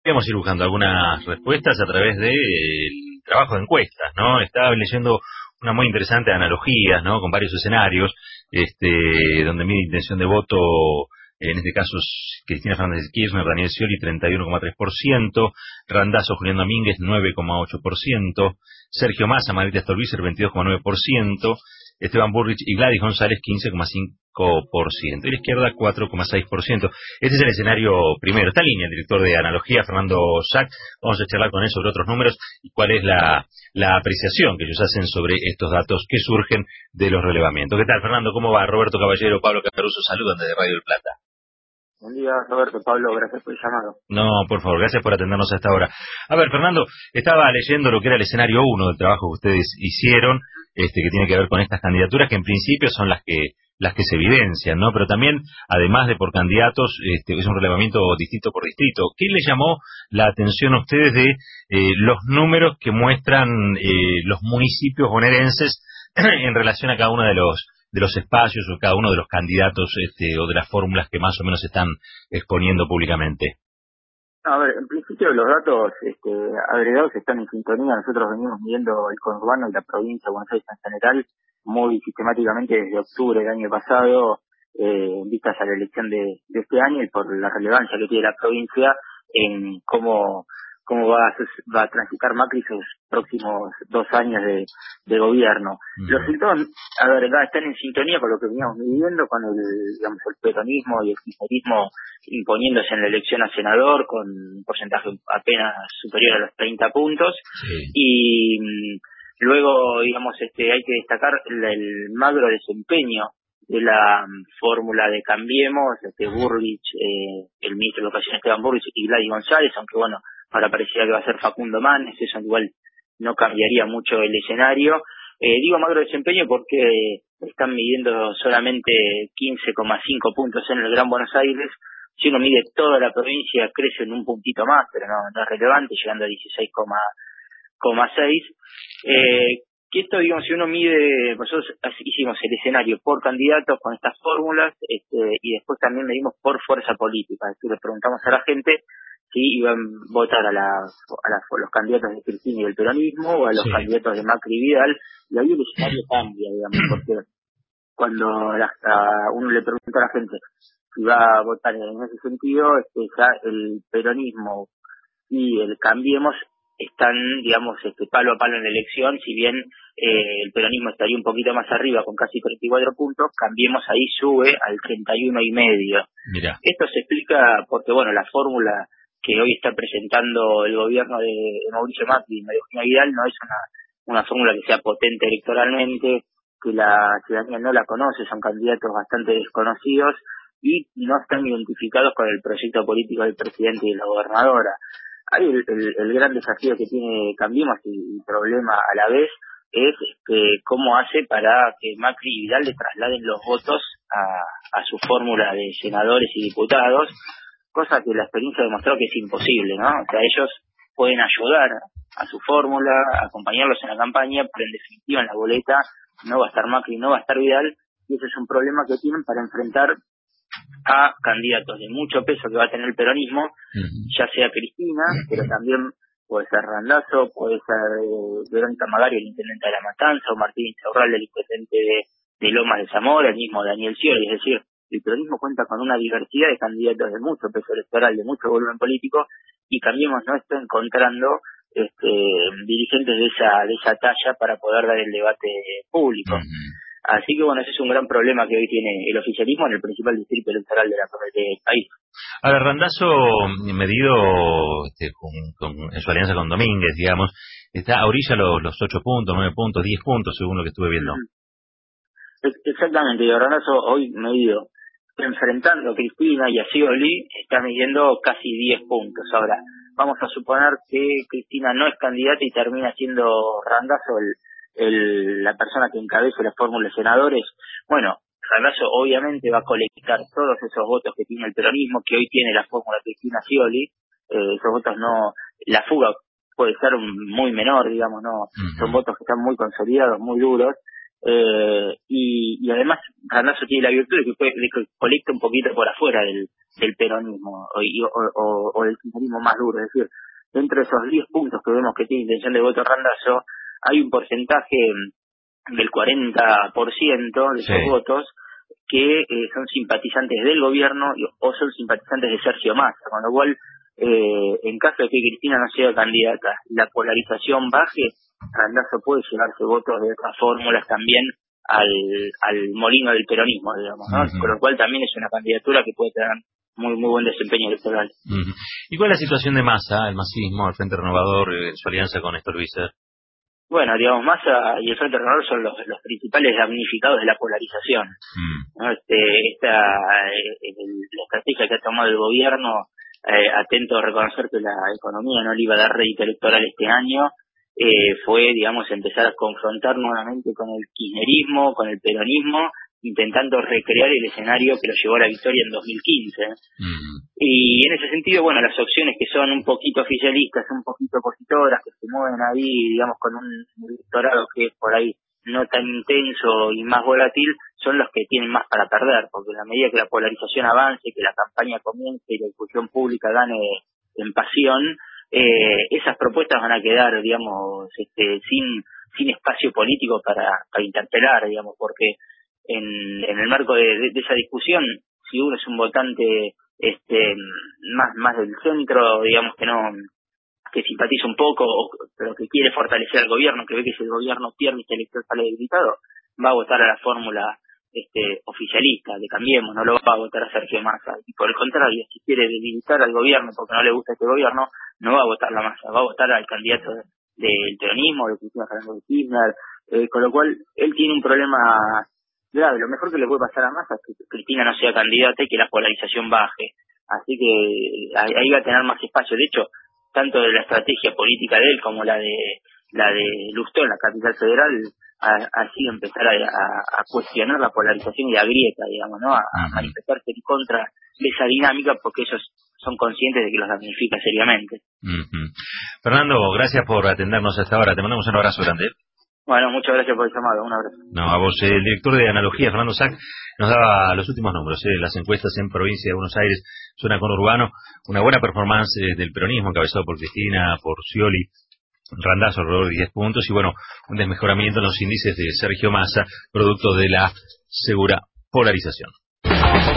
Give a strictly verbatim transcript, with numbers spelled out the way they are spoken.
Podríamos ir buscando algunas respuestas a través del trabajo de encuestas, ¿no? Estaba leyendo una muy interesante de analogías, ¿no? Con varios escenarios, este, donde mide intención de voto, en este caso es Cristina Fernández de Kirchner, Daniel Scioli, treinta y uno coma tres por ciento, Randazzo, Julián Domínguez, nueve coma ocho por ciento, Sergio Massa, Margarita Stolbizer, veintidós coma nueve por ciento, Esteban Bullrich y Gladys González, quince coma cinco por ciento, y la izquierda, cuatro coma seis por ciento. Este es el escenario primero. Está en línea el director de Analogía, Fernando Sack. Vamos a charlar con él sobre otros números y cuál es la, la apreciación que ellos hacen sobre estos datos que surgen de los relevamientos. ¿Qué tal, Fernando? ¿Cómo va? Roberto Caballero, Pablo Caruso, saludan desde Radio del Plata. Buen día, Roberto, Pablo, gracias por el llamado. No, por favor, gracias por atendernos a esta hora. A ver, Fernando, estaba leyendo lo que era el escenario uno del trabajo que ustedes hicieron, este, que tiene que ver con estas candidaturas, que en principio son las que las que se evidencian, ¿no? Pero también, además de por candidatos, este, es un relevamiento distrito por distrito. ¿Qué le llamó la atención a ustedes de eh, los números que muestran eh, los municipios bonaerenses en relación a cada uno de los de los espacios o cada uno de los candidatos este, o de las fórmulas que más o menos están exponiendo públicamente? A ver, en principio los datos este, agregados están en sintonía. Nosotros venimos midiendo el conurbano y la provincia de Buenos Aires en general muy sistemáticamente desde octubre del año pasado, eh, en vistas a la elección de, de este año y por la relevancia que tiene la provincia en cómo cómo va a, va a transitar Macri sus próximos dos años de, de gobierno. Uh-huh. Los resultados, a ver, están en sintonía con lo que veníamos viviendo, con el, digamos, el peronismo y el kirchnerismo imponiéndose en la elección a senador con un porcentaje apenas superior a los treinta puntos. Sí. Y mmm, luego, digamos, este hay que destacar el, el magro desempeño de la um, fórmula de Cambiemos, este Bullrich, eh, el ministro de Educación Esteban Bullrich y Gladys González, aunque bueno, ahora pareciera que va a ser Facundo Manes, eso igual no cambiaría mucho el escenario. Eh, digo magro desempeño porque están midiendo solamente quince coma cinco puntos en el Gran Buenos Aires. Si uno mide toda la provincia, crece en un puntito más, pero no, no es relevante, llegando a dieciséis coma seis. Eh, que esto, digamos, si uno mide, nosotros hicimos el escenario por candidatos con estas fórmulas, este, y después también medimos por fuerza política, es decir, le preguntamos a la gente si iban a votar a, la, a, la, a los candidatos de Cristina y del peronismo o a los sí. candidatos de Macri y Vidal, y ahí el escenario cambia, digamos, porque cuando la, a uno le pregunta a la gente si va a votar en ese sentido, este, ya el peronismo y el Cambiemos están, digamos, este, palo a palo en la elección. Si bien eh, el peronismo estaría un poquito más arriba con casi treinta y cuatro puntos, Cambiemos ahí sube al treinta y uno y medio. Mirá. Esto se explica porque, bueno, la fórmula que hoy está presentando el gobierno de, de Mauricio Macri y María Eugenia Vidal no es una, una fórmula que sea potente electoralmente, que la ciudadanía no la conoce, son candidatos bastante desconocidos y no están identificados con el proyecto político del presidente y de la gobernadora. Ahí el, el, el gran desafío que tiene Cambiemos y el problema a la vez es este, cómo hace para que Macri y Vidal le trasladen los votos a, a su fórmula de senadores y diputados, cosa que la experiencia demostró que es imposible, ¿no? O sea, ellos pueden ayudar a su fórmula, acompañarlos en la campaña, pero en definitiva en la boleta no va a estar Macri, no va a estar Vidal, y ese es un problema que tienen para enfrentar a candidatos de mucho peso que va a tener el peronismo, uh-huh. ya sea Cristina, pero también puede ser Randazzo, puede ser eh, Verónica Magario, el intendente de La Matanza, o Martín Insaurralde, el intendente de, de Lomas de Zamora, el mismo Daniel Scioli. Es decir, el peronismo cuenta con una diversidad de candidatos de mucho peso electoral, de mucho volumen político, y Cambiemos no está encontrando este, dirigentes de esa de esa talla para poder dar el debate público. Uh-huh. Así que bueno, ese es un gran problema que hoy tiene el oficialismo en el principal distrito electoral de la del país. A ver, Randazzo, medido este, con, con, en su alianza con Domínguez, digamos, está a orilla los, los ocho puntos, nueve puntos, diez puntos, según lo que estuve viendo. Exactamente, y Randazzo hoy medido enfrentando a Cristina y a Scioli está midiendo casi diez puntos. Ahora, vamos a suponer que Cristina no es candidata y termina siendo Randazzo el El, la persona que encabece la fórmula de senadores. Bueno, Randazzo obviamente va a colectar todos esos votos que tiene el peronismo, que hoy tiene la fórmula Cristina Scioli. Eh, esos votos no, la fuga puede ser muy menor, digamos, no, uh-huh. son votos que están muy consolidados, muy duros, Eh, y, y además Randazzo tiene la virtud de que, puede, de que colecta un poquito por afuera del, del peronismo o, y, o, o, o del kirchnerismo más duro. Es decir, dentro de esos diez puntos que vemos que tiene intención de voto Randazzo, hay un porcentaje del cuarenta por ciento de sí. esos votos que eh, son simpatizantes del gobierno y, o son simpatizantes de Sergio Massa, con lo cual, eh, en caso de que Cristina no sea candidata y la polarización baje, Randazzo puede llevarse votos de otras fórmulas también al, al molino del peronismo, digamos, ¿no? Uh-huh. Con lo cual también es una candidatura que puede tener muy muy buen desempeño electoral. Uh-huh. ¿Y cuál es la situación de Massa, el masismo, el Frente Renovador, eh, su alianza con Néstor Kirchner? Bueno, digamos, Massa y el Frente Renovador son los, los principales damnificados de la polarización. Mm. ¿no? Este, esta eh, el, la estrategia que ha tomado el gobierno, eh, atento a reconocer que la economía no le iba a dar rédito electoral este año, eh, fue, digamos, empezar a confrontar nuevamente con el kirchnerismo, con el peronismo, intentando recrear el escenario que lo llevó a la victoria en dos mil quince. Mm. Y en ese sentido, bueno, las opciones que son un poquito oficialistas, un poquito opositoras, que se mueven ahí, digamos, con un electorado que es por ahí no tan intenso y más volátil, son los que tienen más para perder, porque a medida que la polarización avance, que la campaña comience y la discusión pública gane en pasión, eh, esas propuestas van a quedar, digamos, este, sin sin espacio político para, para interpelar, digamos, porque en, en el marco de, de, de esa discusión, si uno es un votante este más más del centro, digamos, que no que simpatiza un poco, pero que quiere fortalecer al gobierno, que ve que si el gobierno pierde y este elector sale debilitado, va a votar a la fórmula este oficialista, de Cambiemos, no lo va a votar a Sergio Massa. Y por el contrario, si quiere debilitar al gobierno porque no le gusta este gobierno, no va a votar la Massa, va a votar al candidato de, del peronismo, de Cristina Fernández de Kirchner, eh, con lo cual él tiene un problema grave. Lo mejor que le puede pasar a Massa es que Cristina no sea candidata y que la polarización baje. Así que ahí, ahí va a tener más espacio. De hecho, tanto de la estrategia política de él como la de la de Lustó en la capital federal ha, ha sido empezar a, a, a cuestionar la polarización y la grieta, digamos, ¿no? A, a manifestarse en contra de esa dinámica porque ellos son conscientes de que los damnifica seriamente. Uh-huh. Fernando, gracias por atendernos hasta ahora. Te mandamos un abrazo grande. Bueno, muchas gracias por el llamado. Un abrazo. No, a vos, el director de Analogía, Fernando Sac, nos daba los últimos números, eh, las encuestas en provincia de Buenos Aires, zona conurbano, una buena performance eh, del peronismo, encabezado por Cristina, por Scioli, Randazzo alrededor de diez puntos, y bueno, un desmejoramiento en los índices de Sergio Massa, producto de la segura polarización.